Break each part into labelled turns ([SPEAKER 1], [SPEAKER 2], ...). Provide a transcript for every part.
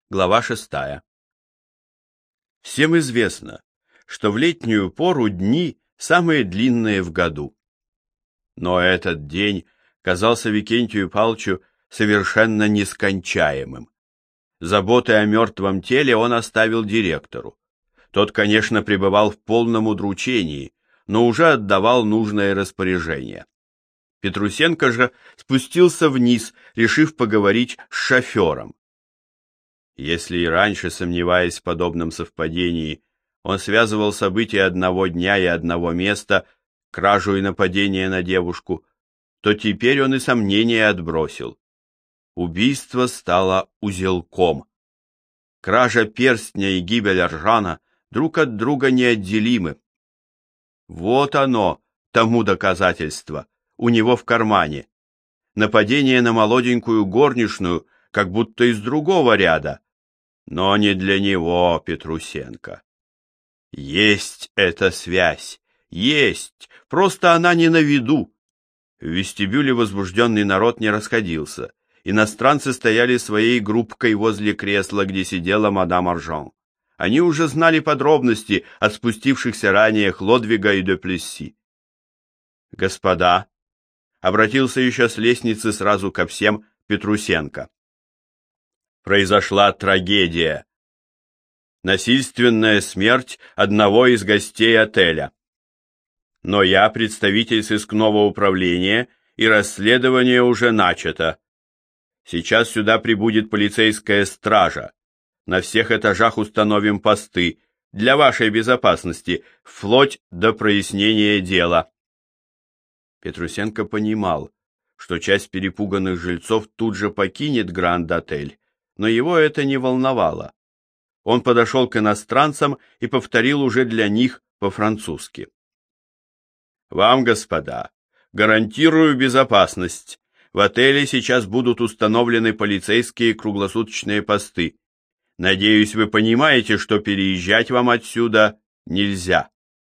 [SPEAKER 1] Глава 6. Всем известно, что в летнюю пору дни самые длинные в году. Но этот день казался Викентию Павловичу совершенно нескончаемым. Заботы о мертвом теле он оставил директору. Тот, конечно, пребывал в полном удручении, но уже отдавал нужное распоряжение. Петрусенко же спустился вниз, решив поговорить с шофером. Если и раньше, сомневаясь в подобном совпадении, он связывал события одного дня и одного места, кражу и нападение на девушку, то теперь он и сомнения отбросил. Убийство стало узелком. Кража перстня и гибель Аржана друг от друга неотделимы. Вот оно, тому доказательство, у него в кармане. Нападение на молоденькую горничную, как будто из другого ряда, но не для него, Петрусенко. Есть эта связь, есть, просто она не на виду. В вестибюле возбужденный народ не расходился. Иностранцы стояли своей группкой возле кресла, где сидела мадам Аржан. Они уже знали подробности от спустившихся ранее Хлодвига и де Плесси. «Господа», — обратился еще с лестницы сразу ко всем Петрусенко, — «произошла трагедия. Насильственная смерть одного из гостей отеля. Но я представитель сыскного управления, и расследование уже начато. Сейчас сюда прибудет полицейская стража. На всех этажах установим посты для вашей безопасности, вплоть до прояснения дела». Петрусенко понимал, что часть перепуганных жильцов тут же покинет Гранд-отель, но его это не волновало. Он подошел к иностранцам и повторил уже для них по-французски. «Вам, господа, гарантирую безопасность. В отеле сейчас будут установлены полицейские круглосуточные посты. Надеюсь, вы понимаете, что переезжать вам отсюда нельзя».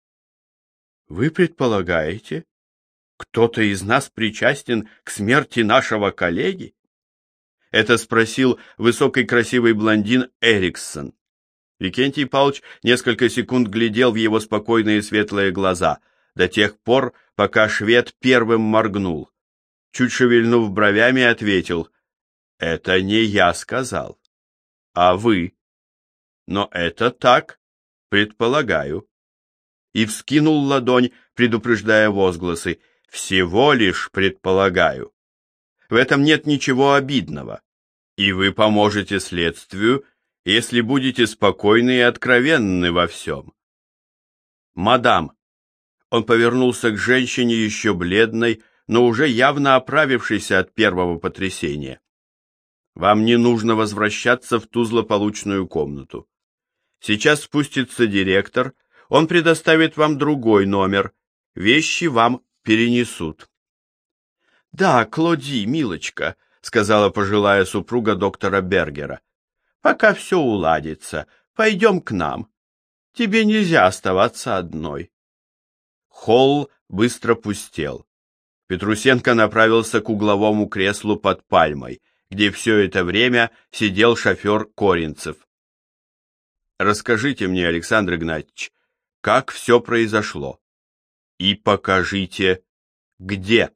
[SPEAKER 1] «Вы предполагаете, кто-то из нас причастен к смерти нашего коллеги?» Это спросил высокий красивый блондин Эриксон. Викентий Павлович несколько секунд глядел в его спокойные светлые глаза, до тех пор, пока швед первым моргнул. Чуть шевельнув бровями, ответил: «Это не я сказал, а вы. Но это так, предполагаю». И вскинул ладонь, предупреждая возгласы: «Всего лишь предполагаю. В этом нет ничего обидного, и вы поможете следствию, если будете спокойны и откровенны во всем». «Мадам», он повернулся к женщине, еще бледной, но уже явно оправившейся от первого потрясения, «вам не нужно возвращаться в ту злополучную комнату. Сейчас спустится директор, он предоставит вам другой номер, вещи вам перенесут». «Да, Клоди, милочка», — сказала пожилая супруга доктора Бергера, — «пока все уладится, пойдем к нам. Тебе нельзя оставаться одной». Холл быстро пустел. Петрусенко направился к угловому креслу под пальмой, где все это время сидел шофер Коринцев. «Расскажите мне, Александр Игнатьевич, как все произошло, и покажите, где».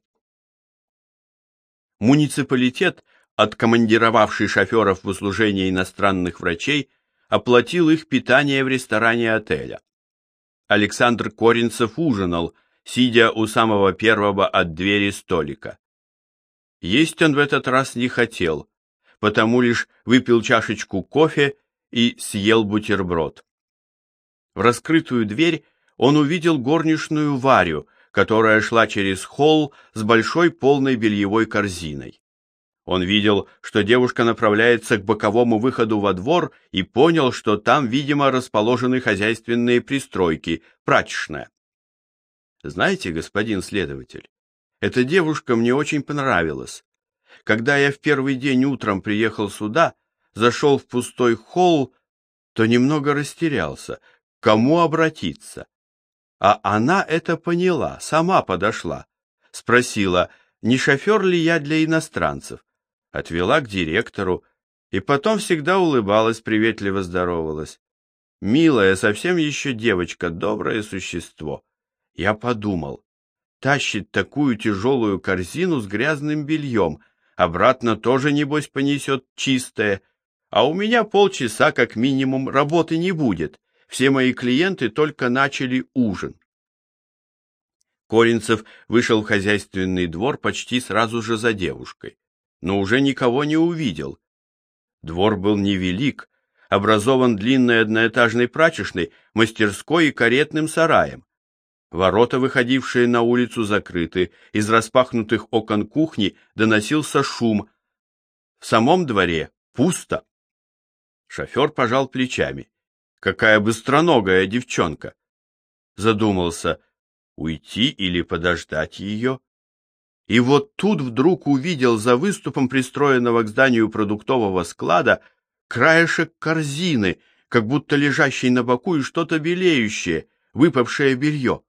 [SPEAKER 1] Муниципалитет, откомандировавший шоферов в услужение иностранных врачей, оплатил их питание в ресторане отеля. Александр Коринцев ужинал, сидя у самого первого от двери столика. Есть он в этот раз не хотел, потому лишь выпил чашечку кофе и съел бутерброд. В раскрытую дверь он увидел горничную Варю, которая шла через холл с большой полной бельевой корзиной. Он видел, что девушка направляется к боковому выходу во двор, и понял, что там, видимо, расположены хозяйственные пристройки, прачечная. «Знаете, господин следователь, эта девушка мне очень понравилась. Когда я в первый день утром приехал сюда, зашел в пустой холл, то немного растерялся, к кому обратиться. А она это поняла, сама подошла, спросила, не шофер ли я для иностранцев, отвела к директору, И потом всегда улыбалась, приветливо здоровалась. Милая, совсем еще девочка, доброе существо. Я подумал, тащит такую тяжелую корзину с грязным бельем, обратно тоже, небось, понесет чистое, а у меня полчаса как минимум работы не будет, все мои клиенты только начали ужин. Коринцев вышел в хозяйственный двор почти сразу же за девушкой, но уже никого не увидел. Двор был невелик, образован длинной одноэтажной прачечной, мастерской и каретным сараем. Ворота, выходившие на улицу, закрыты, из распахнутых окон кухни доносился шум. В самом дворе пусто. Шофер пожал плечами. Какая быстроногая девчонка! Задумался, уйти или подождать ее. И вот тут вдруг увидел за выступом пристроенного к зданию продуктового склада краешек корзины, как будто лежащей на боку, и что-то белеющее, выпавшее белье.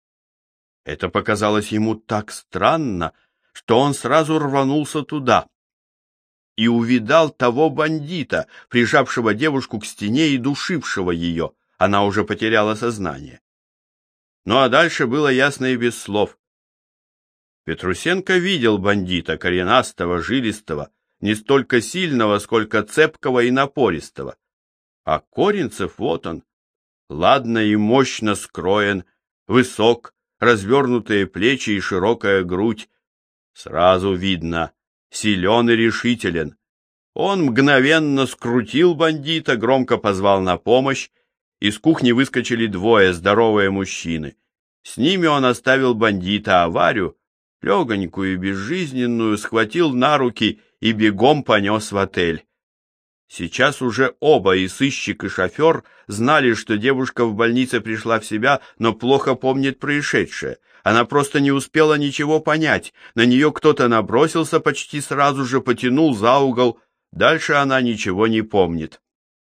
[SPEAKER 1] Это показалось ему так странно, что он сразу рванулся туда и увидал того бандита, прижавшего девушку к стене и душившего ее. Она уже потеряла сознание. Ну а дальше было ясно и без слов. Петрусенко видел бандита, коренастого, жилистого, не столько сильного, сколько цепкого и напористого. А Коринцев, вот он, ладно и мощно скроен, высок, развернутые плечи и широкая грудь. Сразу видно, силен и решителен. Он мгновенно скрутил бандита, громко позвал на помощь. Из кухни выскочили двое здоровые мужчины. С ними он оставил бандита, а Варю, легонькую и безжизненную, схватил на руки и бегом понес в отель. Сейчас уже оба, и сыщик, и шофер, знали, что девушка в больнице пришла в себя, но плохо помнит происшедшее. Она просто не успела ничего понять. На нее кто-то набросился, почти сразу же потянул за угол. Дальше она ничего не помнит.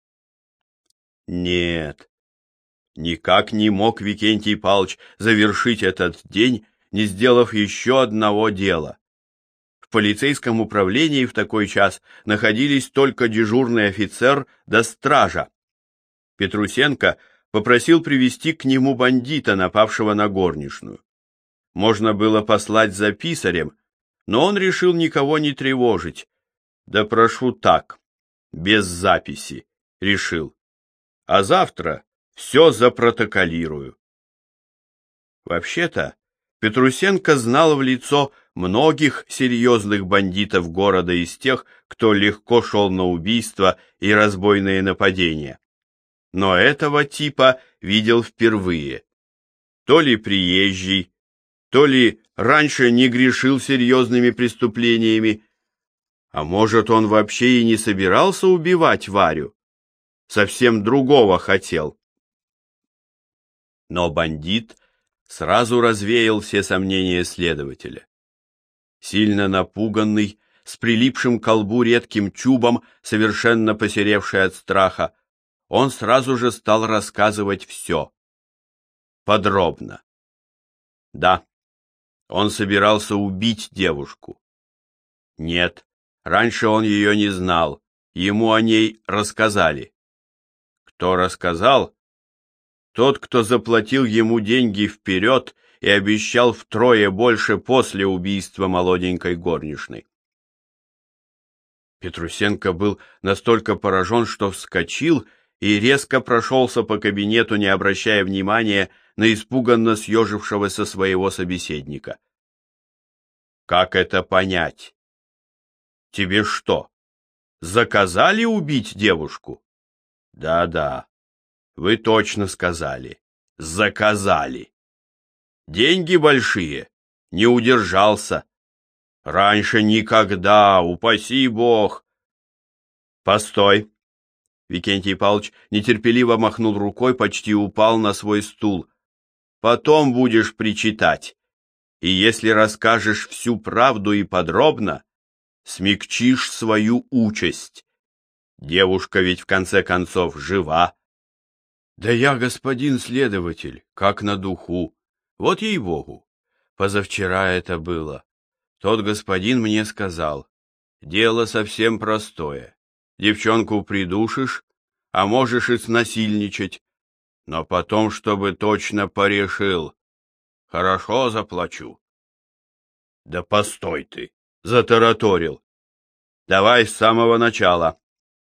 [SPEAKER 1] Нет, никак не мог Викентий Павлович завершить этот день, не сделав еще одного дела. В полицейском управлении в такой час находились только дежурный офицер да стража. Петрусенко попросил привести к нему бандита, напавшего на горничную. Можно было послать за писарем, но он решил никого не тревожить. Да прошу так, без записи, решил. А завтра все запротоколирую. Вообще-то, Петрусенко знал в лицо многих серьезных бандитов города из тех, кто легко шел на убийства и разбойные нападения. Но этого типа видел впервые. То ли приезжий, то ли раньше не грешил серьезными преступлениями, а может, он вообще и не собирался убивать Варю, совсем другого хотел. Но бандит сразу развеял все сомнения следователя. Сильно напуганный, с прилипшим к колбу редким чубом, совершенно посеревший от страха, он сразу же стал рассказывать все. Подробно. Да, он собирался убить девушку. Нет, раньше он ее не знал, ему о ней рассказали. Кто рассказал? Тот, кто заплатил ему деньги вперед и обещал втрое больше после убийства молоденькой горничной. Петрусенко был настолько поражен, что вскочил и резко прошелся по кабинету, не обращая внимания на испуганно съежившегося своего собеседника. Как это понять? Тебе что, заказали убить девушку? Да-да, вы точно сказали. Заказали. Деньги большие. Не удержался. Раньше никогда, упаси Бог. Постой. Викентий Павлович нетерпеливо махнул рукой, почти упал на свой стул. Потом будешь причитать. И если расскажешь всю правду и подробно, смягчишь свою участь. Девушка ведь в конце концов жива. Да я, господин следователь, как на духу. Вот ей-богу. Позавчера это было. Тот господин мне сказал, дело совсем простое. девчонку придушишь, а можешь и снасильничать. Но потом, чтобы точно порешил, хорошо заплачу. Да постой ты, затараторил. Давай с самого начала.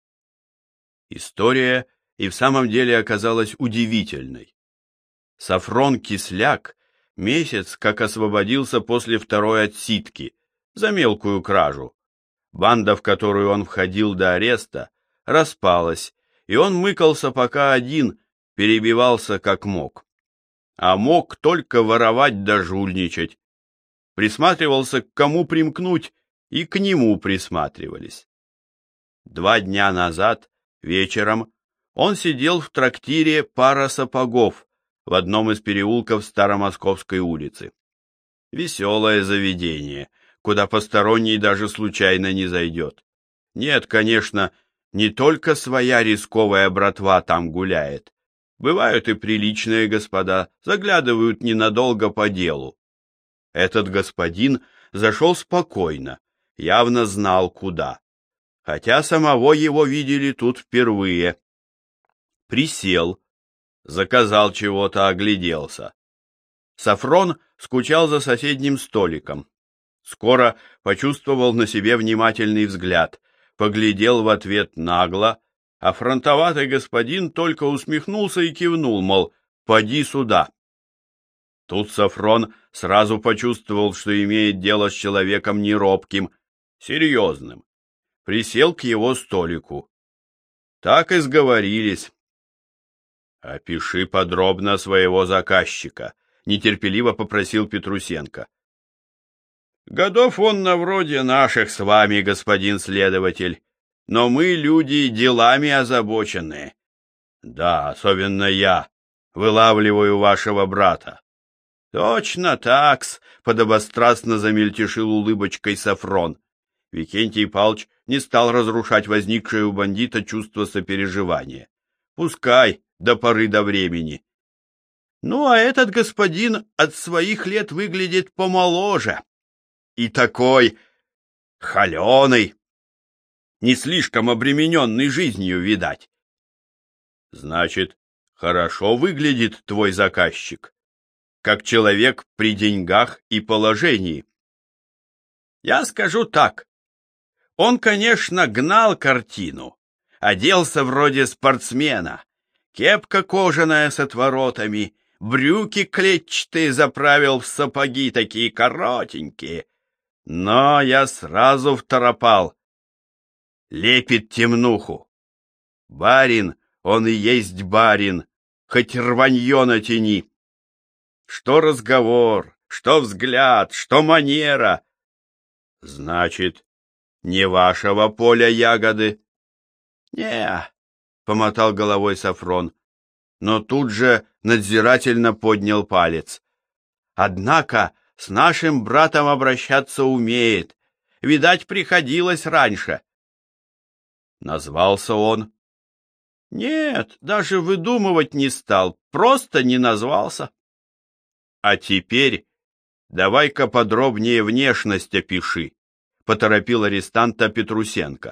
[SPEAKER 1] История и в самом деле оказалась удивительной. Софрон Кисляк месяц как освободился после второй отсидки за мелкую кражу. Банда, в которую он входил до ареста, распалась, и он мыкался пока один, перебивался как мог. А мог только воровать да жульничать. Присматривался, к кому примкнуть, и к нему присматривались. 2 дня назад, вечером, он сидел в трактире «Пара сапогов» в одном из переулков Старомосковской улицы. Веселое заведение, куда посторонний даже случайно не зайдет. Нет, конечно, не только своя рисковая братва там гуляет. Бывают и приличные господа, заглядывают ненадолго по делу. Этот господин зашел спокойно, явно знал куда, хотя самого его видели тут впервые. Присел, заказал чего-то, огляделся. Софрон скучал за соседним столиком. Скоро почувствовал на себе внимательный взгляд, поглядел в ответ нагло, а фронтоватый господин только усмехнулся и кивнул, мол, поди сюда. Тут Софрон сразу почувствовал, что имеет дело с человеком неробким, серьезным. Присел к его столику. Так и сговорились. «Опиши подробно своего заказчика», — нетерпеливо попросил Петрусенко. «Годов он на вроде наших с вами, господин следователь, но мы люди делами озабоченные. Да, особенно я, вылавливаю вашего брата». «Точно так-с», — подобострастно замельтешил улыбочкой Софрон. Викентий Павлович не стал разрушать возникшее у бандита чувство сопереживания. Пускай до поры до времени. Ну, а этот господин от своих лет выглядит помоложе. И такой холеный, не слишком обремененный жизнью, видать. Значит, хорошо выглядит твой заказчик, как человек при деньгах и положении. Я скажу так. Он, конечно, гнал картину, оделся вроде спортсмена, кепка кожаная с отворотами, брюки клетчатые заправил в сапоги такие коротенькие. Но я сразу второпал. Лепит темнуху. Барин, он и есть барин, хоть рванье натяни. Что разговор, что взгляд, что манера. Значит, не вашего поля ягоды? Не, помотал головой Софрон, но тут же надзирательно поднял палец. Однако с нашим братом обращаться умеет. Видать, приходилось раньше. Назвался он? Нет, даже выдумывать не стал, просто не назвался. А теперь давай-ка подробнее внешность опиши, поторопил арестанта Петрусенко.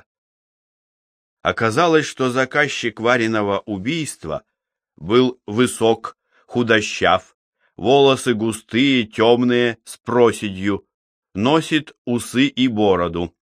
[SPEAKER 1] Оказалось, что заказчик Вариного убийства был высок, худощав, волосы густые, темные, с проседью, носит усы и бороду.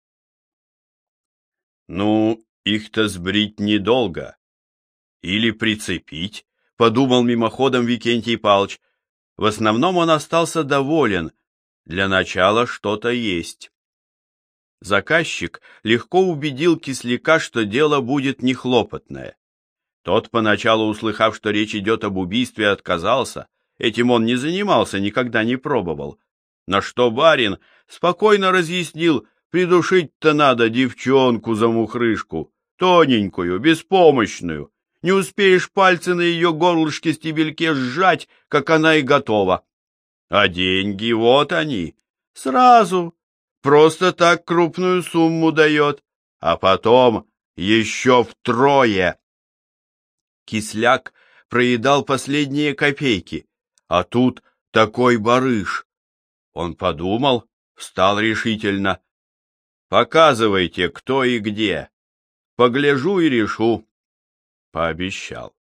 [SPEAKER 1] Ну, их-то сбрить недолго. Или прицепить, подумал мимоходом Викентий Павлович. В основном он остался доволен. Для начала что-то есть. Заказчик легко убедил Кисляка, что дело будет нехлопотное. Тот, поначалу услыхав, что речь идет об убийстве, отказался. Этим он не занимался, никогда не пробовал. На что барин спокойно разъяснил, придушить-то надо девчонку за мухрышку, тоненькую, беспомощную. Не успеешь пальцы на ее горлышке-стебельке сжать, как она и готова. А деньги, вот они, сразу, просто так крупную сумму дает, а потом еще втрое. Кисляк проедал последние копейки, а тут такой барыш. Он подумал, встал решительно. Показывайте, кто и где. Погляжу и решу, — пообещал.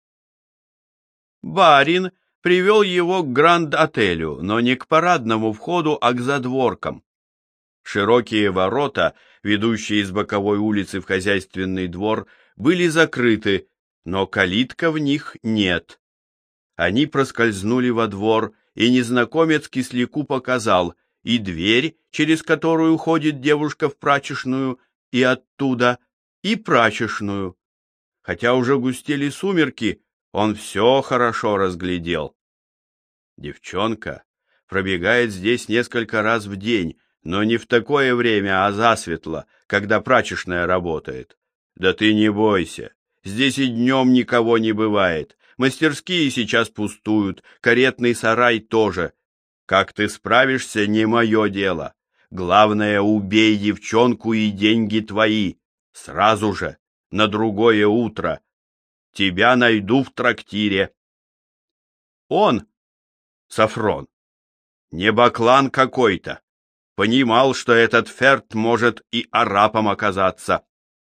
[SPEAKER 1] Барин привел его к Гранд-отелю, но не к парадному входу, а к задворкам. Широкие ворота, ведущие из боковой улицы в хозяйственный двор, были закрыты, но калитка в них нет. Они проскользнули во двор, и незнакомец кисляку показал и дверь, через которую ходит девушка в прачечную, и оттуда, и прачечную. Хотя уже густели сумерки, он все хорошо разглядел. Девчонка пробегает здесь несколько раз в день, но не в такое время, а засветло, когда прачечная работает. Да ты не бойся, здесь и днем никого не бывает. Мастерские сейчас пустуют, каретный сарай тоже. Как ты справишься, не мое дело. Главное, убей девчонку, и деньги твои. Сразу же, на другое утро. Тебя найду в трактире. Он, Софрон, не баклан какой-то. Понимал, что этот Ферд может и арапом оказаться.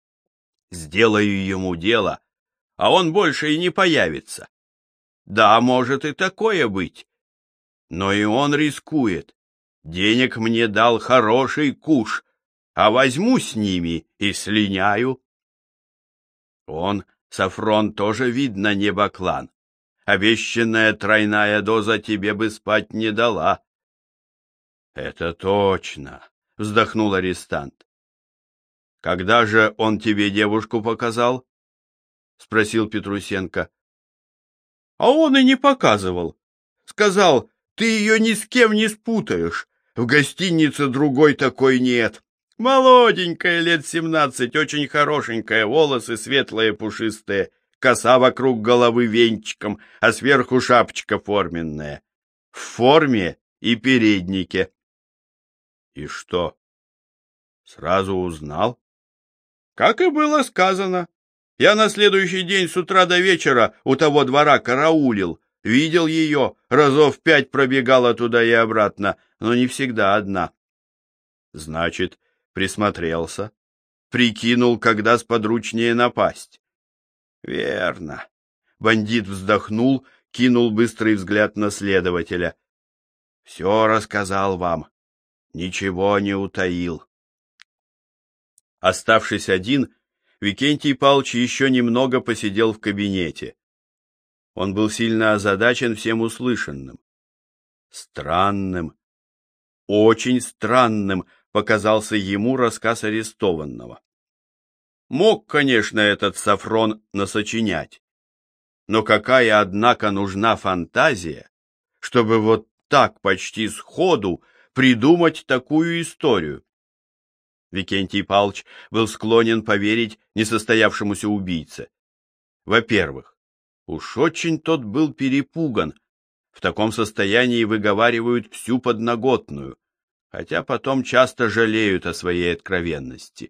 [SPEAKER 1] Сделаю ему дело, а он больше и не появится. Да, может и такое быть. Но и он рискует. Денег мне дал хороший куш, а возьму с ними и слиняю. Он, Софрон, тоже, видно, не баклан. Обещанная тройная доза тебе бы спать не дала. — Это точно, — вздохнул арестант. — Когда же он тебе девушку показал? — спросил Петрусенко. — А он и не показывал. Сказал, ты ее ни с кем не спутаешь. В гостинице другой такой нет. Молоденькая, лет 17, очень хорошенькая, волосы светлые, пушистые, коса вокруг головы венчиком, а сверху шапочка форменная. В форме и переднике. И что? Сразу узнал? Как и было сказано. Я на следующий день с утра до вечера у того двора караулил. Видел ее, разов 5 пробегала туда и обратно, но не всегда одна. Значит, присмотрелся, прикинул, когда сподручнее напасть. Верно. Бандит вздохнул, кинул быстрый взгляд на следователя. Все рассказал вам, ничего не утаил. Оставшись один, Викентий Павлович еще немного посидел в кабинете. Он был сильно озадачен всем услышанным. Странным, очень странным показался ему рассказ арестованного. Мог, конечно, этот Софрон насочинять, но какая, однако, нужна фантазия, чтобы вот так почти сходу придумать такую историю? Викентий Павлович был склонен поверить несостоявшемуся убийце. Во-первых, уж очень тот был перепуган. В таком состоянии выговаривают всю подноготную, хотя потом часто жалеют о своей откровенности.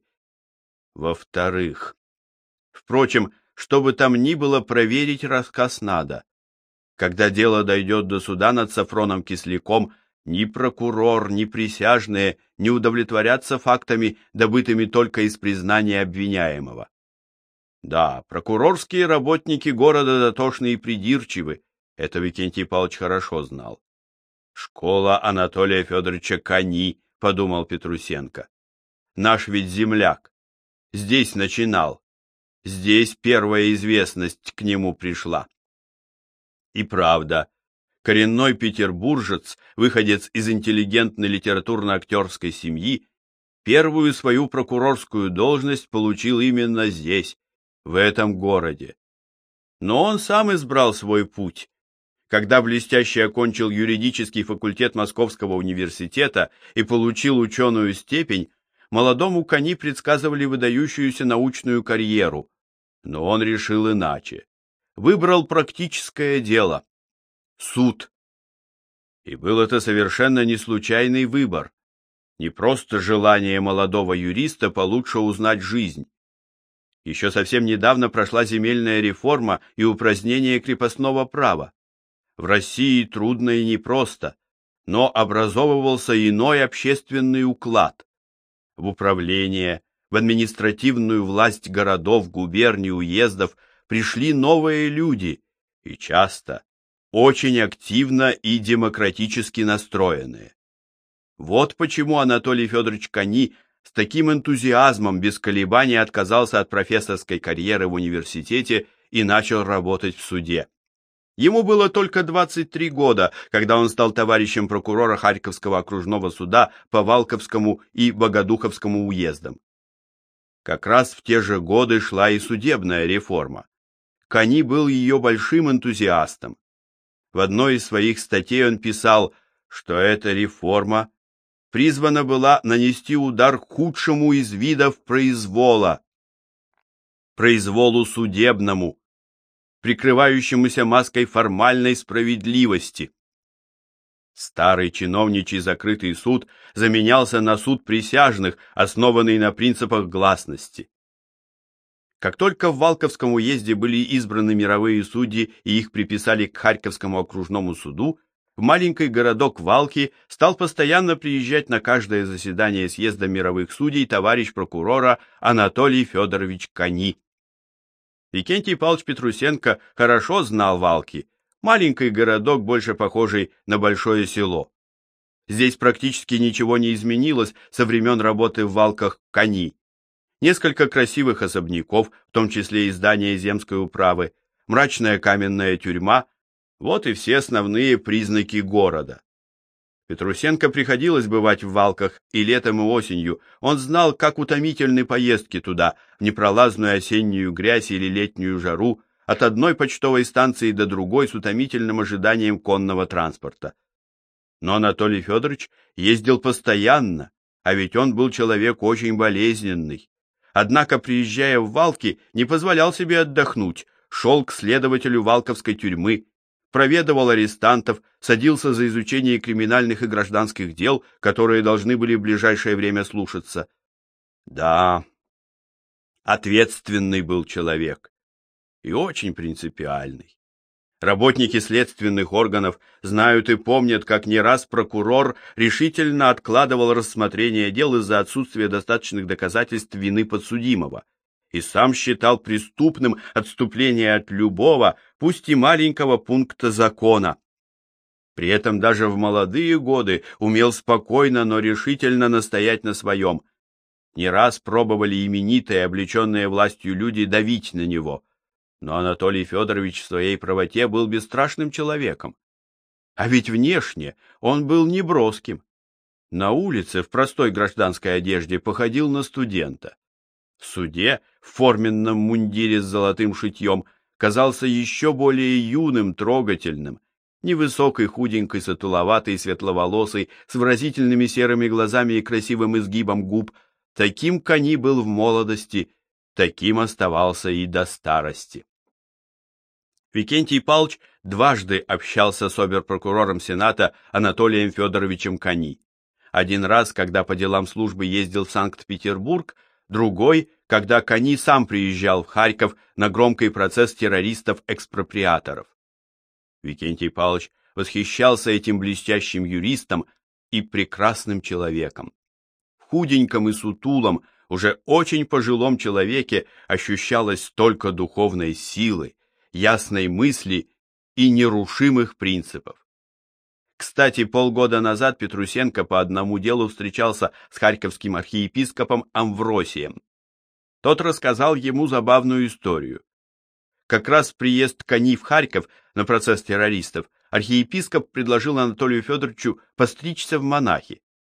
[SPEAKER 1] Во-вторых, впрочем, что бы там ни было, проверить рассказ надо. Когда дело дойдет до суда над Софроном Кисляком, ни прокурор, ни присяжные не удовлетворятся фактами, добытыми только из признания обвиняемого. Да, прокурорские работники города дотошны и придирчивы, это Викентий Павлович хорошо знал. Школа Анатолия Федоровича кони, подумал Петрусенко. Наш ведь земляк. Здесь начинал. Здесь первая известность к нему пришла. И правда, коренной петербуржец, выходец из интеллигентной литературно-актерской семьи, первую свою прокурорскую должность получил именно здесь, в этом городе. Но он сам избрал свой путь. Когда блестяще окончил юридический факультет Московского университета и получил ученую степень, молодому кони предсказывали выдающуюся научную карьеру. Но он решил иначе. Выбрал практическое дело — суд. И был это совершенно не случайный выбор, не просто желание молодого юриста получше узнать жизнь. Еще совсем недавно прошла земельная реформа и упразднение крепостного права. В России трудно и непросто, но образовывался иной общественный уклад. В управление, В административную власть городов, губерний, уездов пришли новые люди, и часто очень активно и демократически настроенные. Вот почему Анатолий Федорович Кани с таким энтузиазмом без колебаний отказался от профессорской карьеры в университете и начал работать в суде. Ему было только 23 года, когда он стал товарищем прокурора Харьковского окружного суда по Валковскому и Богодуховскому уездам. Как раз в те же годы шла и судебная реформа. Кани был ее большим энтузиастом. В одной из своих статей он писал, что эта реформа призвана была нанести удар худшему из видов произвола, произволу судебному, прикрывающемуся маской формальной справедливости. Старый чиновничий закрытый суд заменялся на суд присяжных, основанный на принципах гласности. Как только в Валковском уезде были избраны мировые судьи и их приписали к Харьковскому окружному суду, в маленький городок Валки стал постоянно приезжать на каждое заседание съезда мировых судей товарищ прокурора Анатолий Федорович Кани. Викентий Павлович Петрусенко хорошо знал Валки, маленький городок, больше похожий на большое село. Здесь практически ничего не изменилось со времен работы в Валках Кани. Несколько красивых особняков, в том числе и здание земской управы, мрачная каменная тюрьма — вот и все основные признаки города. Петрусенко приходилось бывать в Валках и летом, и осенью. Он знал, как утомительны поездки туда, в непролазную осеннюю грязь или летнюю жару, от одной почтовой станции до другой с утомительным ожиданием конного транспорта. Но Анатолий Федорович ездил постоянно, а ведь он был человек очень болезненный. Однако, приезжая в Валки, не позволял себе отдохнуть, шел к следователю Валковской тюрьмы, проведывал арестантов, садился за изучение криминальных и гражданских дел, которые должны были в ближайшее время слушаться. Да, ответственный был человек и очень принципиальный. Работники следственных органов знают и помнят, как не раз прокурор решительно откладывал рассмотрение дел из-за отсутствия достаточных доказательств вины подсудимого и сам считал преступным отступление от любого, пусть и маленького пункта закона. При этом даже в молодые годы умел спокойно, но решительно настоять на своем. Не раз пробовали именитые, облеченные властью люди давить на него, но Анатолий Федорович в своей правоте был бесстрашным человеком. А ведь внешне он был неброским. На улице в простой гражданской одежде походил на студента. В суде, в форменном мундире с золотым шитьем, казался еще более юным, трогательным, невысокий, худенький, сутуловатый, светловолосый, с выразительными серыми глазами и красивым изгибом губ. Таким Кани был в молодости, таким оставался и до старости. Викентий Павлович дважды общался с обер-прокурором Сената Анатолием Федоровичем Кани. Один раз, когда по делам службы ездил в Санкт-Петербург, другой, когда Кани сам приезжал в Харьков на громкий процесс террористов-экспроприаторов. Викентий Павлович восхищался этим блестящим юристом и прекрасным человеком. В худеньком и сутулом, уже очень пожилом человеке ощущалось столько духовной силы, ясной мысли и нерушимых принципов. Кстати, полгода назад Петрусенко по одному делу встречался с харьковским архиепископом Амвросием. Тот рассказал ему забавную историю. Как раз приезд Кани в Харьков на процесс террористов архиепископ предложил Анатолию Федоровичу постричься в монахи.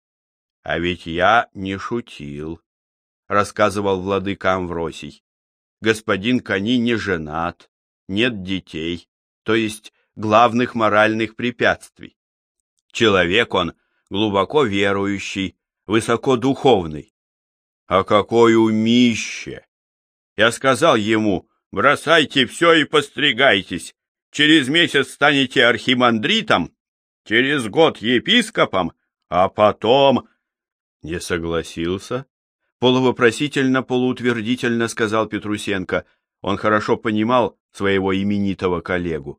[SPEAKER 1] «А ведь я не шутил», — рассказывал владыка Амвросий. «Господин Кани не женат, нет детей, то есть главных моральных препятствий. Человек он глубоко верующий, высокодуховный. А какое умище! Я сказал ему: бросайте все и постригайтесь. Через месяц станете архимандритом, через год епископом, а потом... Не согласился. Полувопросительно, полуутвердительно сказал Петрусенко. Он хорошо понимал своего именитого коллегу.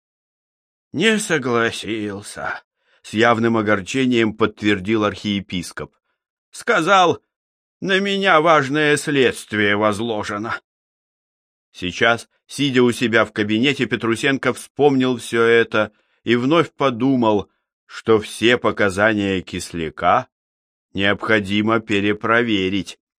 [SPEAKER 1] Не согласился. С явным огорчением подтвердил архиепископ. Сказал: На меня важное следствие возложено. Сейчас, сидя у себя в кабинете, Петрусенко вспомнил все это и вновь подумал, что все показания Кисляка необходимо перепроверить.